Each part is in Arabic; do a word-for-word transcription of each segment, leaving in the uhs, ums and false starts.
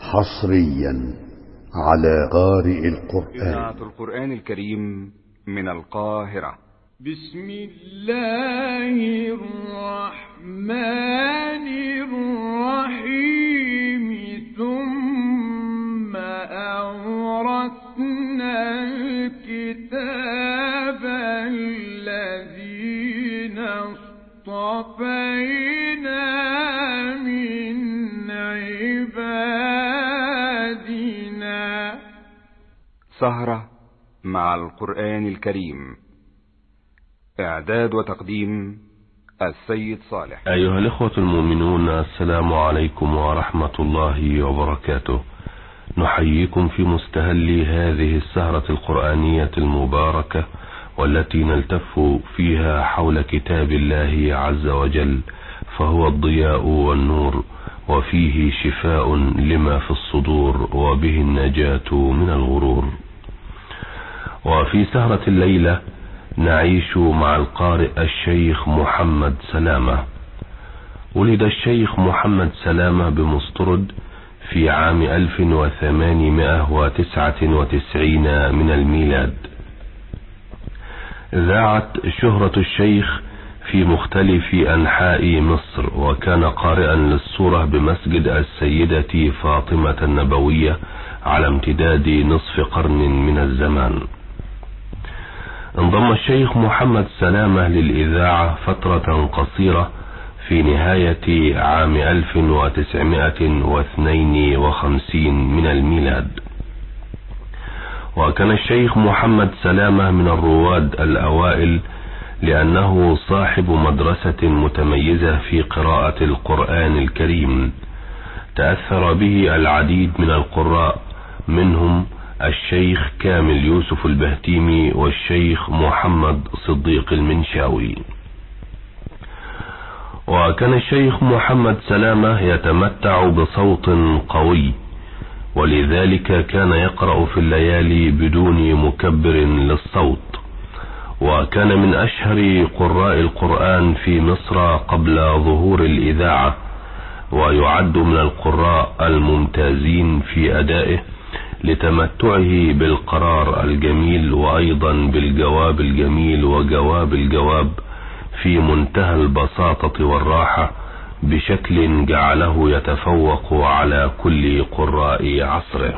حصريا على قارئ القرآن. إذاعة القرآن الكريم من القاهرة. بسم الله الرحمن الرحيم. ثم أورثنا الكتاب الذين اصطفينا من عبادنا. سهرة مع القرآن الكريم. إعداد وتقديم السيد صالح. أيها الإخوة المؤمنون، السلام عليكم ورحمة الله وبركاته. نحييكم في مستهل هذه السهرة القرآنية المباركة، والتي نلتف فيها حول كتاب الله عز وجل، فهو الضياء والنور، وفيه شفاء لما في الصدور، وبه النجاة من الغرور. وفي سهرة الليلة نعيش مع القارئ الشيخ محمد سلامة. ولد الشيخ محمد سلامة بمسترد في عام ألف وثمانمائة وتسعة وتسعين من الميلاد. ذاعت شهرة الشيخ في مختلف أنحاء مصر، وكان قارئا للسورة بمسجد السيدة فاطمة النبوية على امتداد نصف قرن من الزمان. انضم الشيخ محمد سلامة للإذاعة فترة قصيرة في نهاية عام ألف وتسعمائة واثنين وخمسين من الميلاد. وكان الشيخ محمد سلامة من الرواد الأوائل، لأنه صاحب مدرسة متميزة في قراءة القرآن الكريم. تأثر به العديد من القراء، منهم الشيخ كامل يوسف البهتيمي والشيخ محمد صديق المنشاوي. وكان الشيخ محمد سلامة يتمتع بصوت قوي، ولذلك كان يقرأ في الليالي بدون مكبر للصوت. وكان من أشهر قراء القرآن في مصر قبل ظهور الإذاعة، ويعد من القراء الممتازين في أدائه لتمتعه بالقرار الجميل، وأيضا بالجواب الجميل وجواب الجواب في منتهى البساطة والراحة، بشكل جعله يتفوق على كل قراء عصره.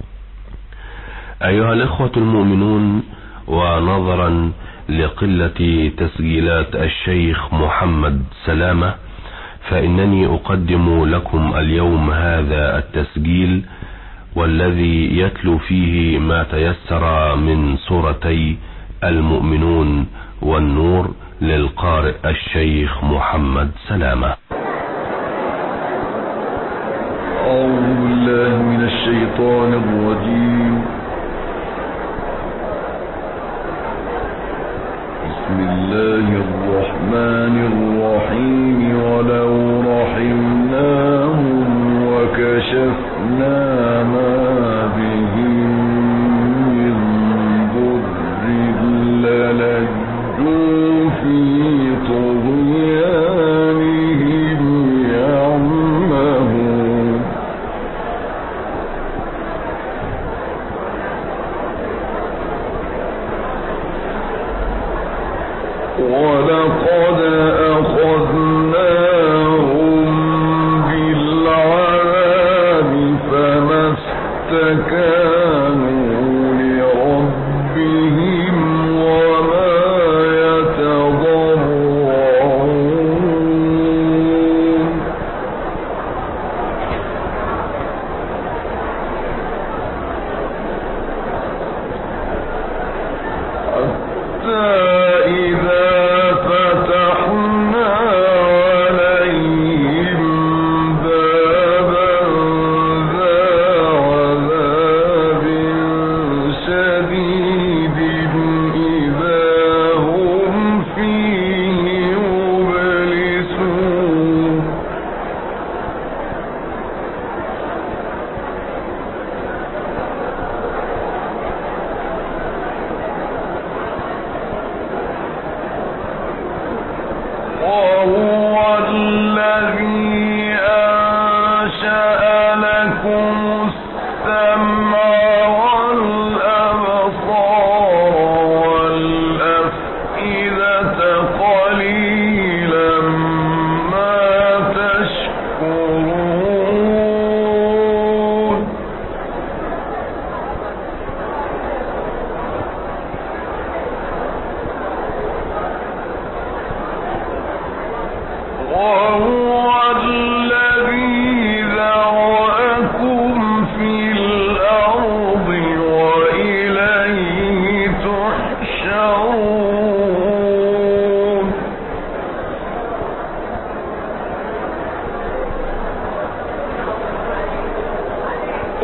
أيها الإخوة المؤمنون، ونظرا لقلة تسجيلات الشيخ محمد سلامة، فإنني أقدم لكم اليوم هذا التسجيل، والذي يتلو فيه ما تيسر من سورتي المؤمنون والنور للقارئ الشيخ محمد سلامة. أعوذ بالله من الشيطان الرجيم. بسم الله الرحمن الرحيم. ولو رحمناهم وكشفنا ما بهم من ضر للجوا في طغيانهم يعمهون. ولقد أخذناهم بالعذاب فما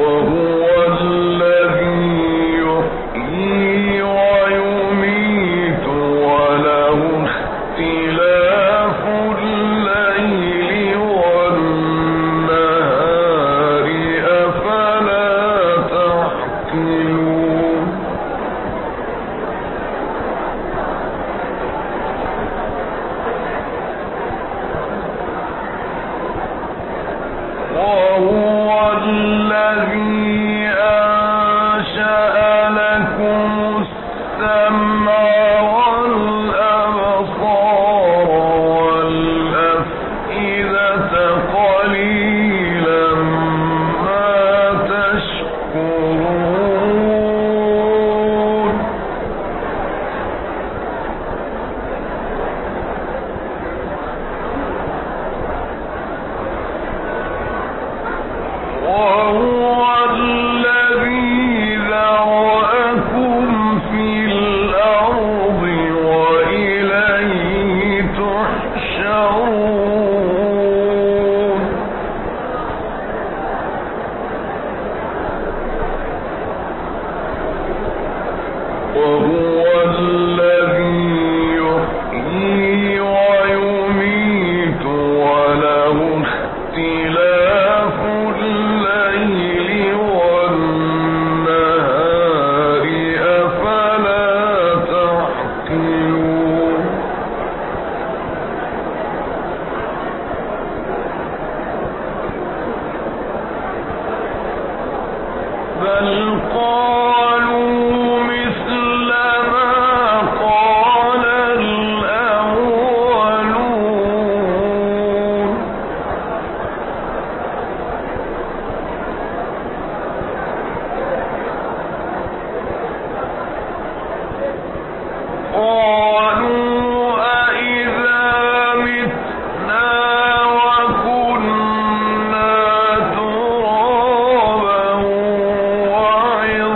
وعظاما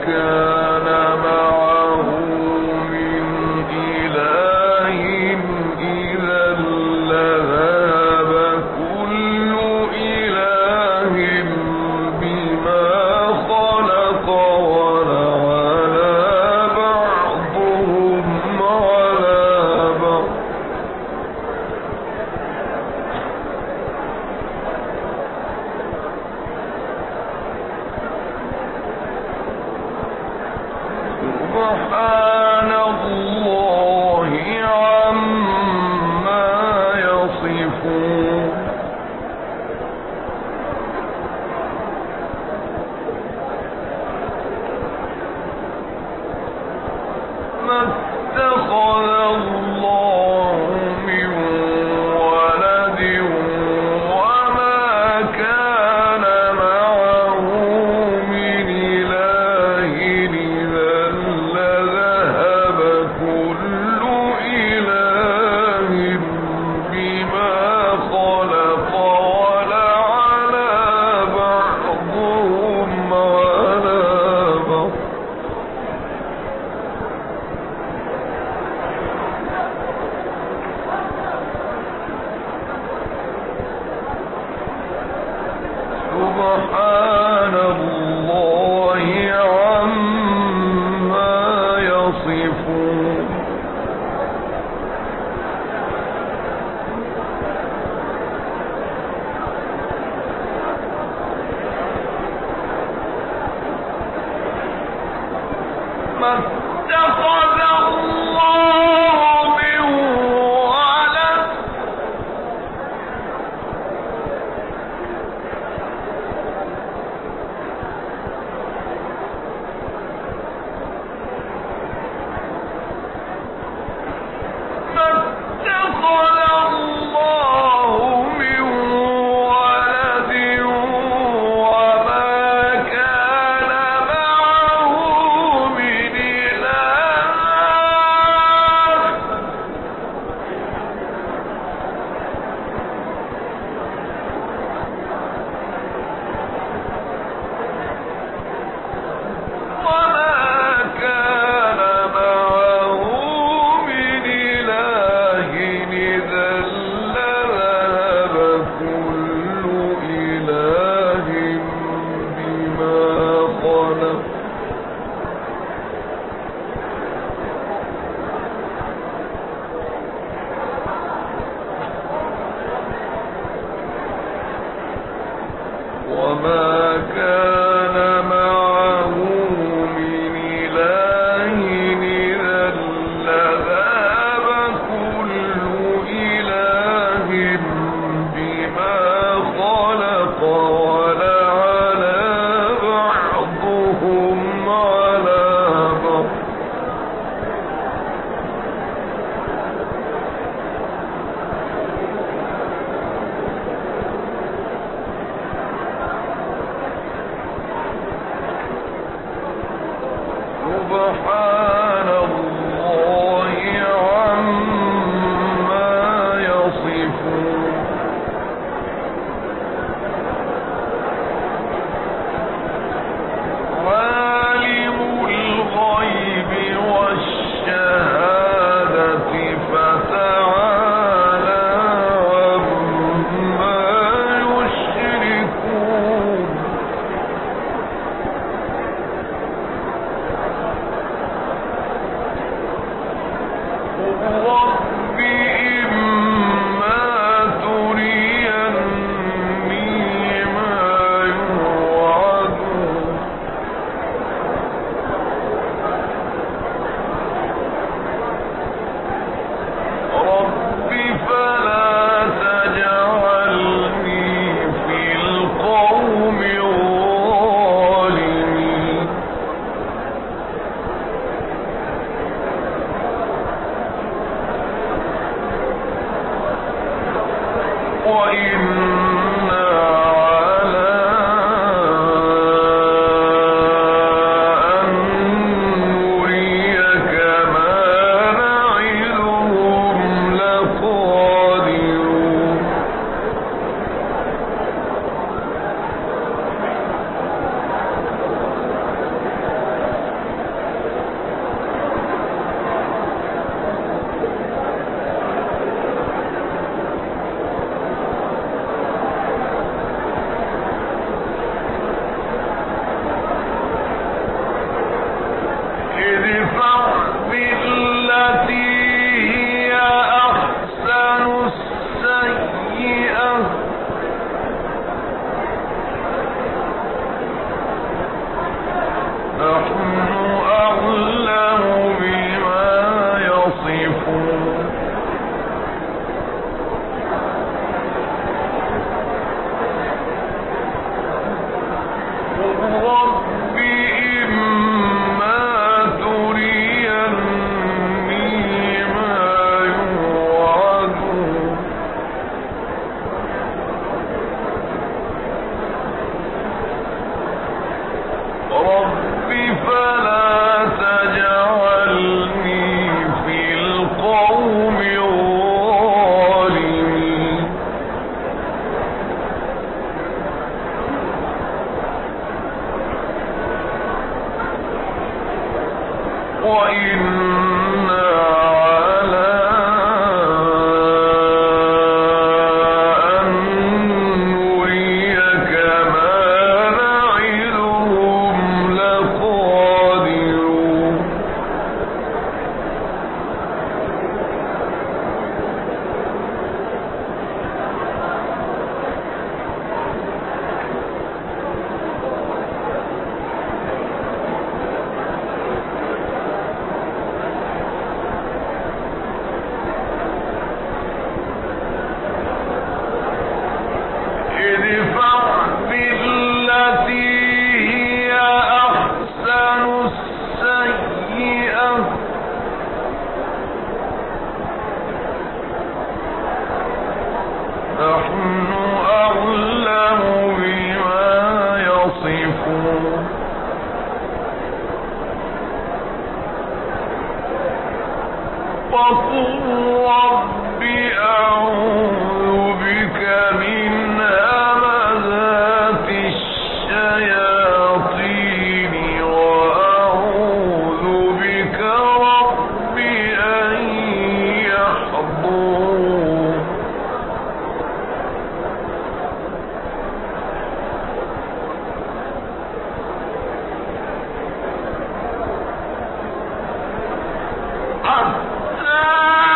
كان معه من إله إذا لذهب كل إله بما خلق ولعلى بعضهم على بعض سبحان الله عما يصفون ما اتخذ الله من ولد وما كان معه من إله إذا لذهب كل إله بما خلق ولعلى بعضهم على بعض سبحان الله عما يصفون ما اتخذ الله من ولد ما اتخذ الله من ولد وما كان معه من إله وما كان معه من إله إذا لذهب كل إله بما خلق وما كان معه من إله إذا لذهب كل إله بما خلق ولعلى بعضهم على بعض وإنا على أن نريك ما نعدهم لقادرون ادفع بالتي هي أحسن السيئة نحن أعلم بما يصفون وقل رب أعوذ بك من همزات الشياطين وأعوذ بك رب أن يحضرون حتى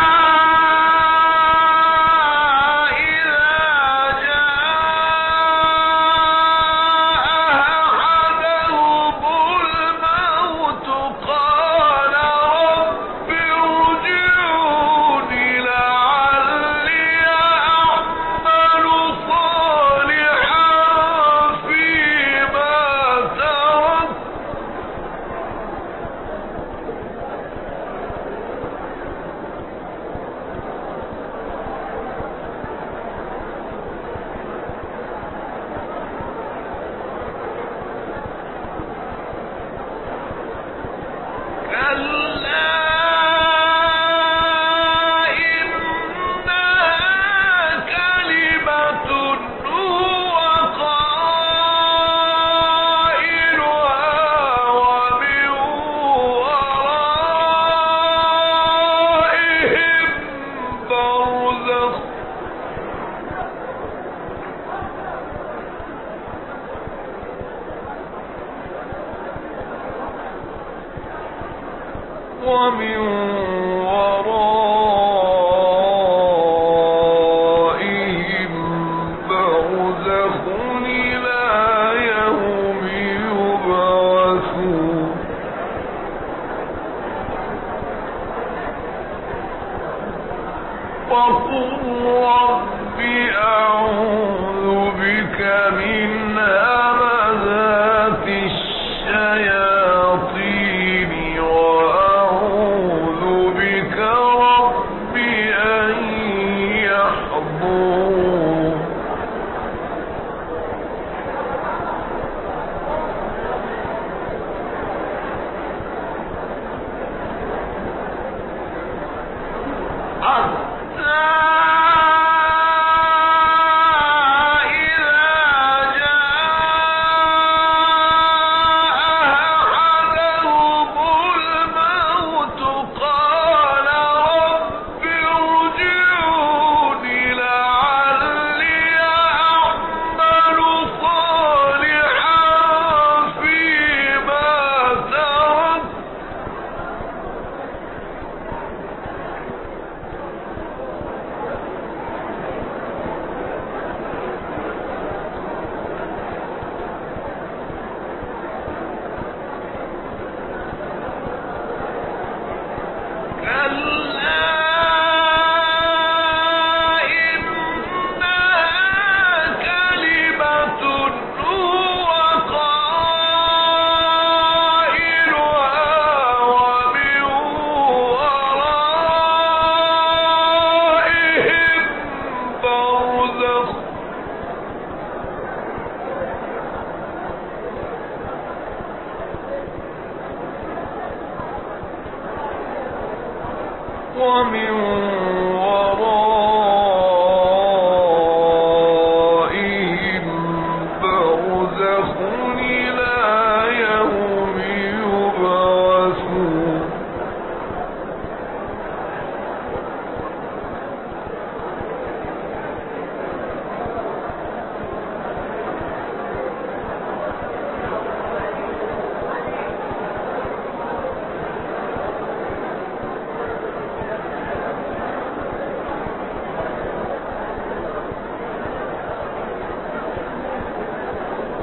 ومن ورائهم برزخ إلى يوم يبعثون وقل رب أعوذ بك من همزات الشياطين وأعوذ بك رب أن يحضرون ومن ورائهم برزخ إلى يوم يبعثون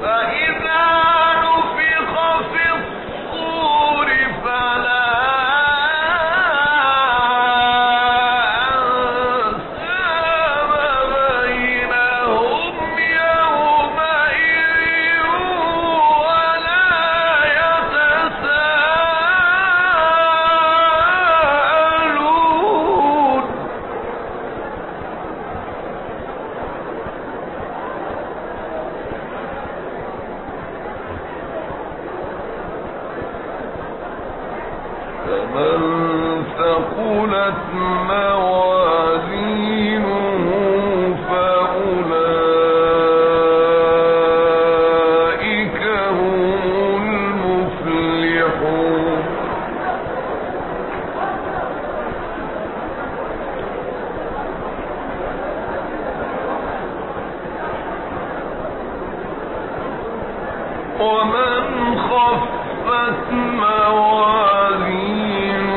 ومن خفت موازينه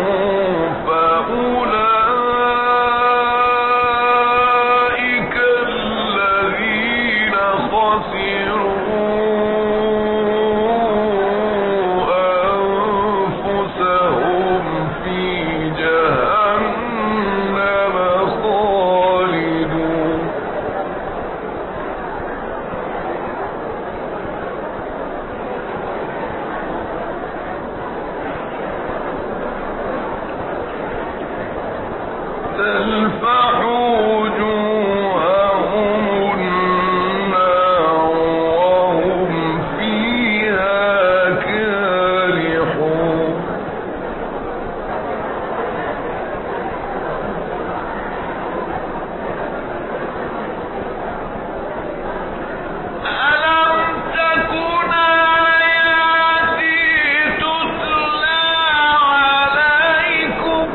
فأولئك الذين خسروا أنفسهم في جهنم خالدون. تلفح وجوههم النار وهم فيها كالحون. ألم تكن آياتي تتلى عليكم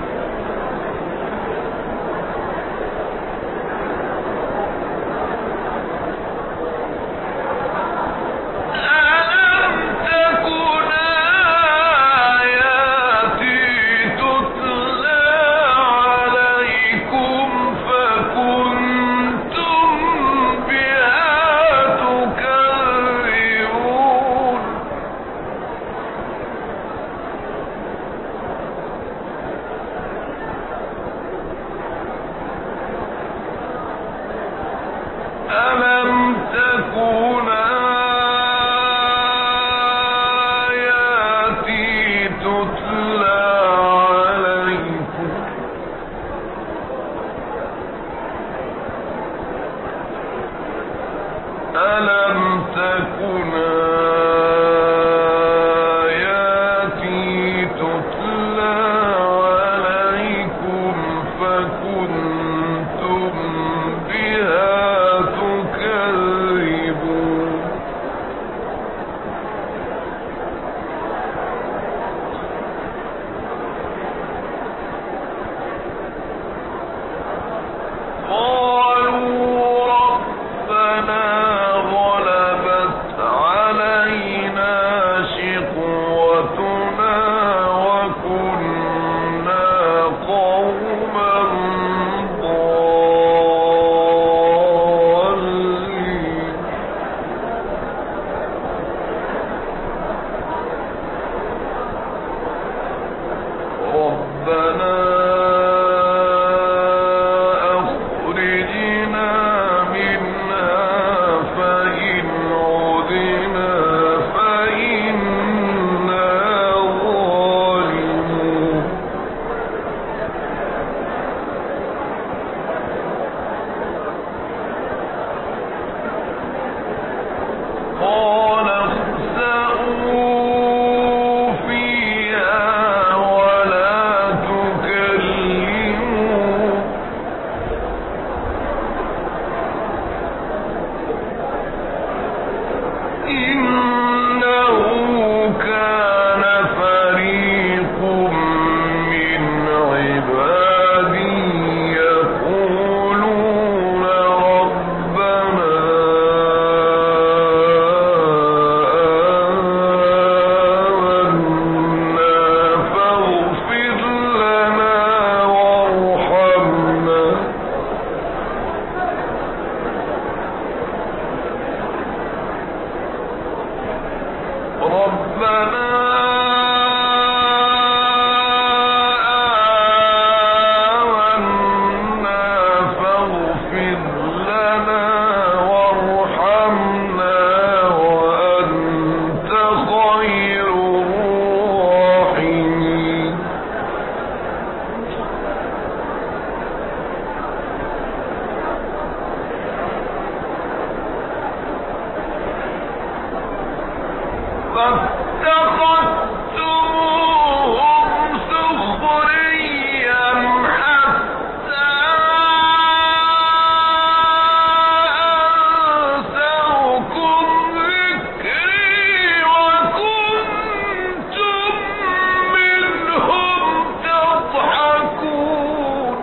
ألم تكن آياتي تتلى عليكم ألم تكن آياتي تتلى عليكم فكنتم بها تكذبون. قالوا ربنا غلبت علينا فاتخذتموهم سخريا حتى أنسوكم ذكري وكنتم منهم تضحكون.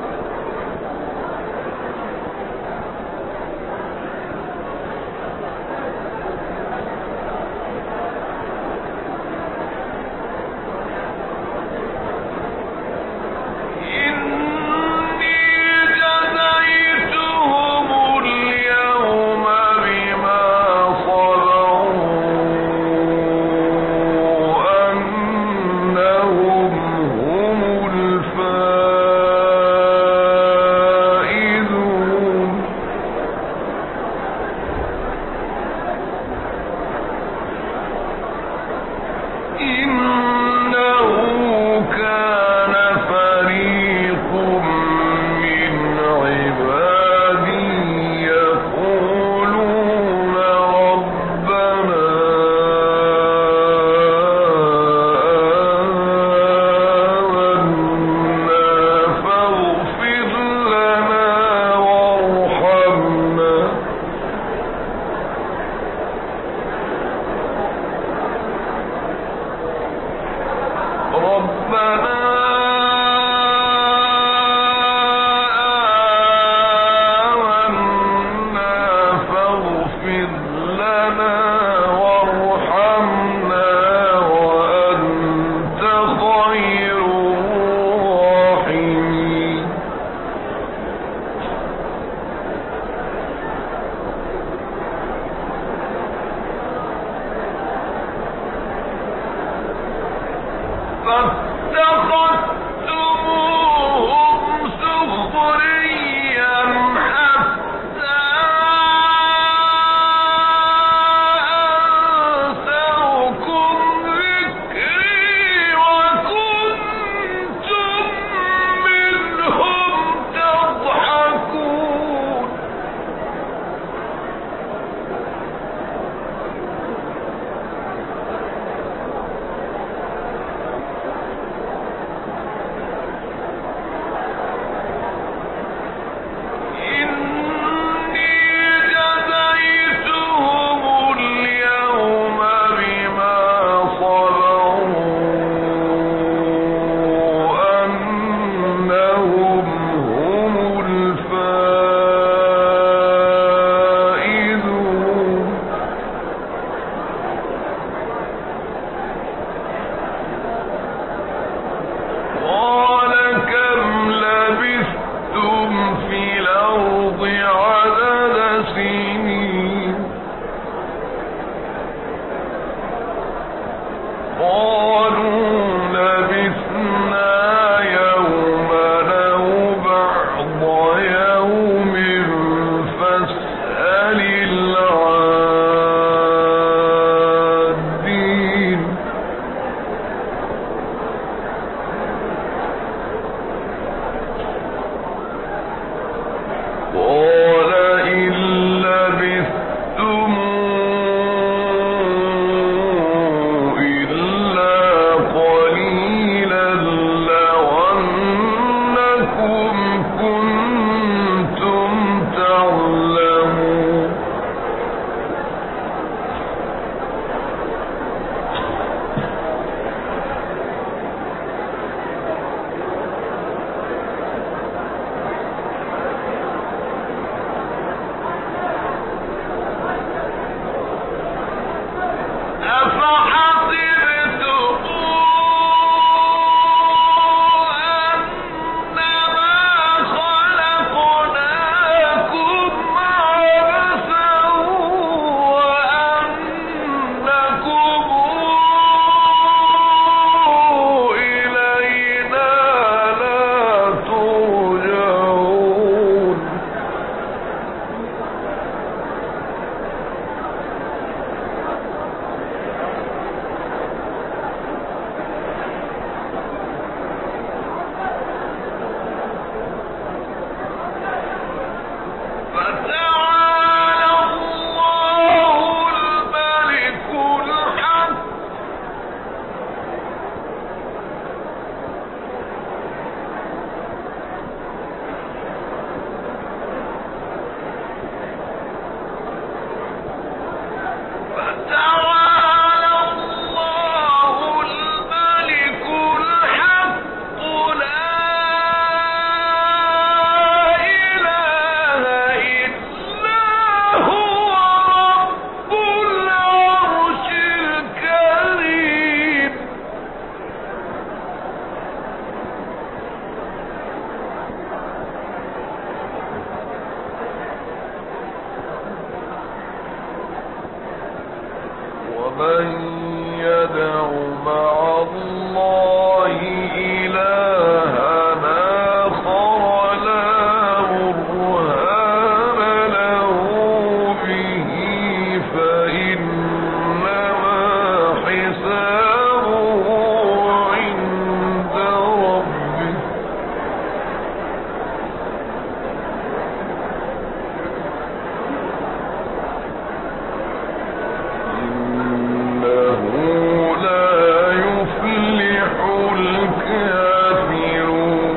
ومن يدع مع الله إلها آخر لا برهان له به فإنما حسابه عند ربه إنه لا يفلح الكافرون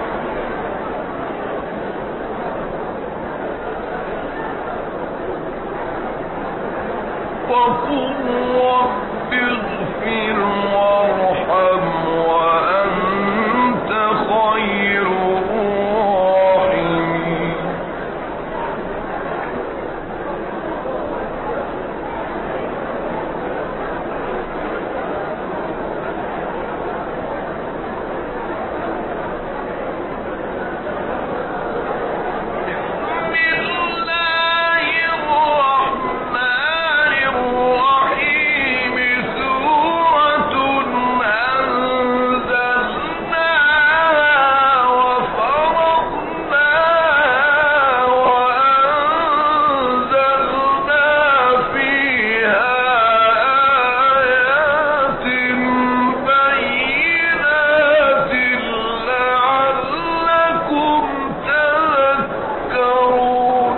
وقل رب اغفر وارحم وأنت خير الراحمين بسم الله الرحمن الرحيم سورة أنزلناها وفرضناها وأنزلنا فيها آيات بينات لعلكم تذكرون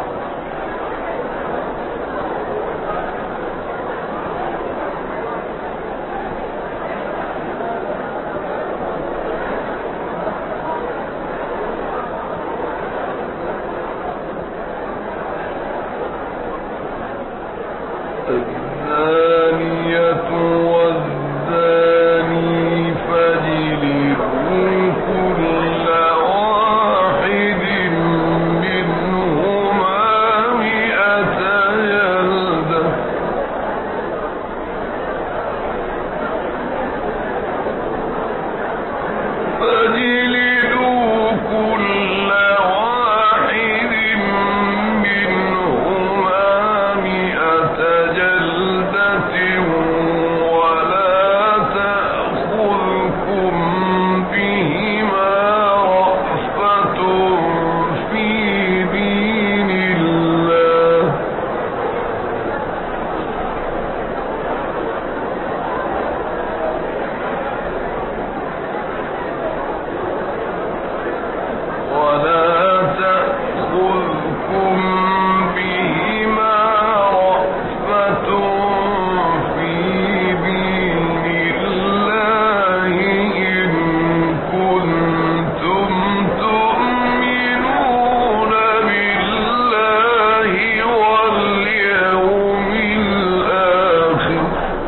الزانية والزاني فاجلدوا كل واحد منهما مئة جلدة فاجلدوا كل واحد منهما مئة جلدة ولا تأخذكم بهما رأفة في دين الله ولا تأخذكم بهما رأفة في دين الله إن كنتم تؤمنون بالله واليوم الآخر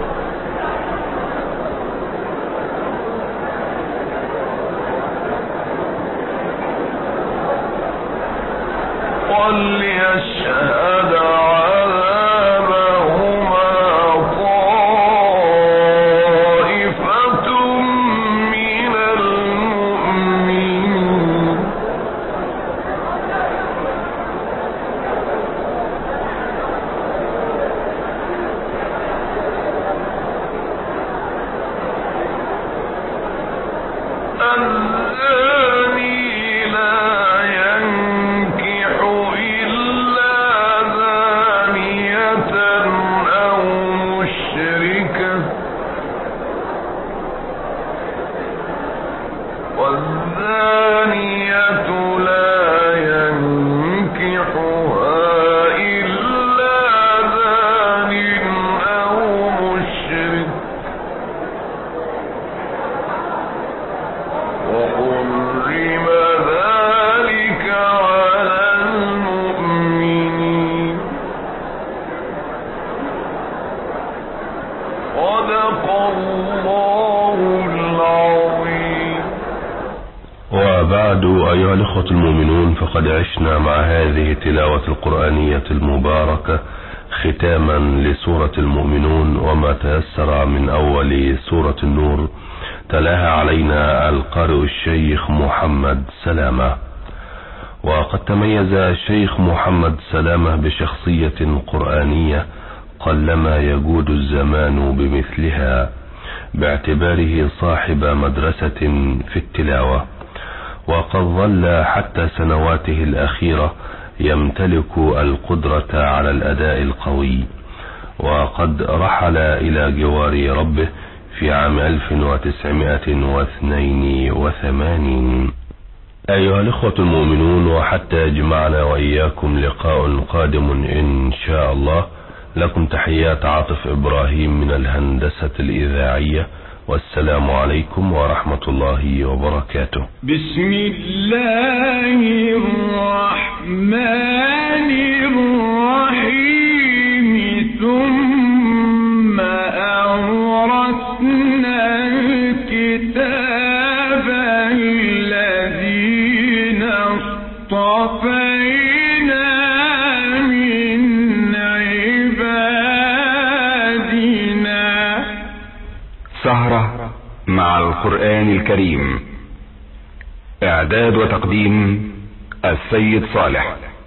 وليشهد عذابهما طائفة من المؤمنين الزاني لا ينكح إلا زانية أو مشركة والزانية لا ينكحها إلا زان أو مشرك وحرم ذلك على المؤمنين صدق الله العظيم. وبعد أيها الإخوة المؤمنون، فقد عشنا مع هذه التلاوة القرآنية المباركة ختاما لسورة المؤمنون وما تيسر من أول سورة النور، تلاها علينا القارئ الشيخ محمد سلامة. وقد تميز الشيخ محمد سلامة بشخصية قرآنية قلما يجود الزمان بمثلها، باعتباره صاحب مدرسة في التلاوة، وقد ظل حتى سنواته الأخيرة يمتلك القدرة على الأداء القوي، وقد رحل إلى جوار ربه في عام ألف وتسعمائة واثنين وثمانين. أيها الإخوة المؤمنون، وحتى يجمعنا وإياكم لقاء قادم إن شاء الله، لكم تحيات عاطف إبراهيم من الهندسة الإذاعية، والسلام عليكم ورحمة الله وبركاته. بسم الله الرحمن الرحيم. ثم أورثنا الكتاب الذين اصطفينا من عبادنا. سهرة مع القرآن الكريم. إعداد وتقديم السيد صالح.